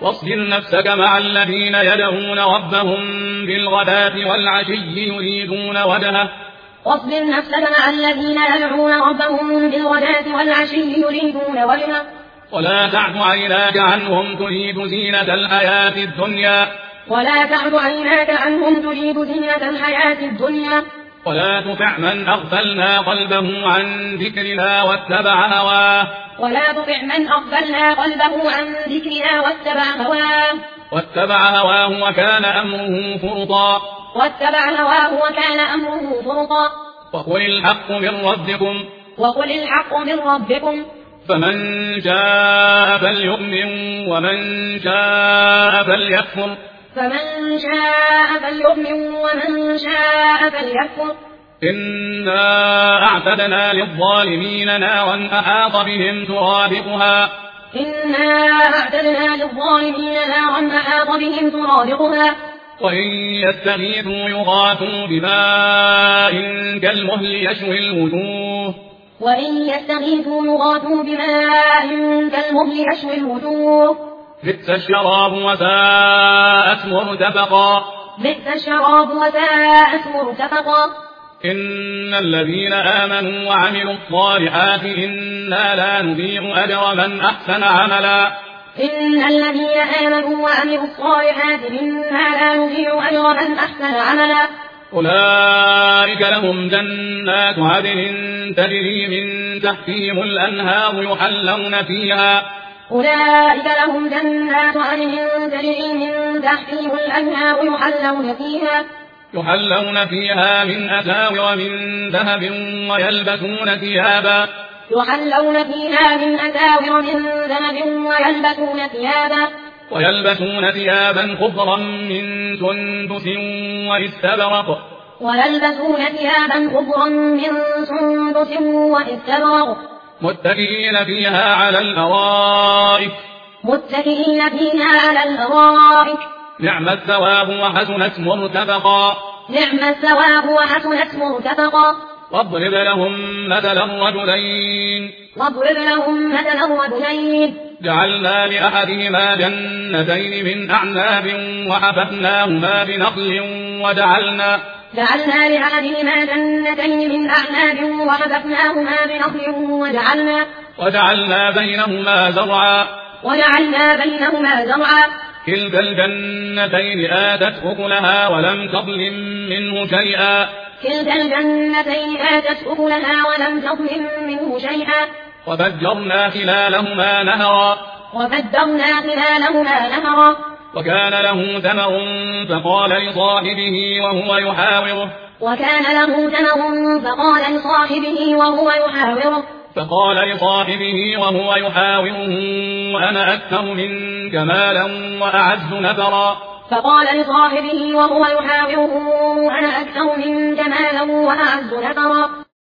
واصبر نفسك مع الذين يدعون ربهم بالغداة والعشي يريدون وجهه واصبر نفسك مع الذين يدعون ربهم بالغداة والعشي يريدون وجهه ولا تعد عيناك عنهم تريد زينة الحياة الدنيا ولا تطع من أغفلنا قلبه عن ذكرنا واتبع هواه وكان أمره فرطا وقل الحق من ربكم فمن شاء فليؤمن ومن شاء فليكفر إنا أعتدنا للظالمين نارا أحاط بهم سرادقها وإن يستغيثوا يغاثوا بماء كالمهل يشوي الوجوه بئس الشراب وساءت مرتفقا إن الذين آمنوا وعملوا الصالحات إنا لا نضيع أجر من أحسن عملا أولئك لهم جنات عدن تجري من تحتهم الأنهار يحلون فيها من أساور من ذهب ويلبسون ثيابا خضرا من سندس واستبرق متكئين فيها على الأرائك نعم الثواب وحسنت مرتفقا واضرب لهم مثل الرجلين جعلنا لأحدهما جنتين من أعناب وحففناهما بنخل وجعلنا بينهما زرعا كلتا الجنتين آتت أكلها ولم تظلم منه شيئا وفجرنا خلالهما نهرا وكان له ثمر فقال لصاحبه وهو يحاوره أنا أكثر منك مالا وأعز نفرا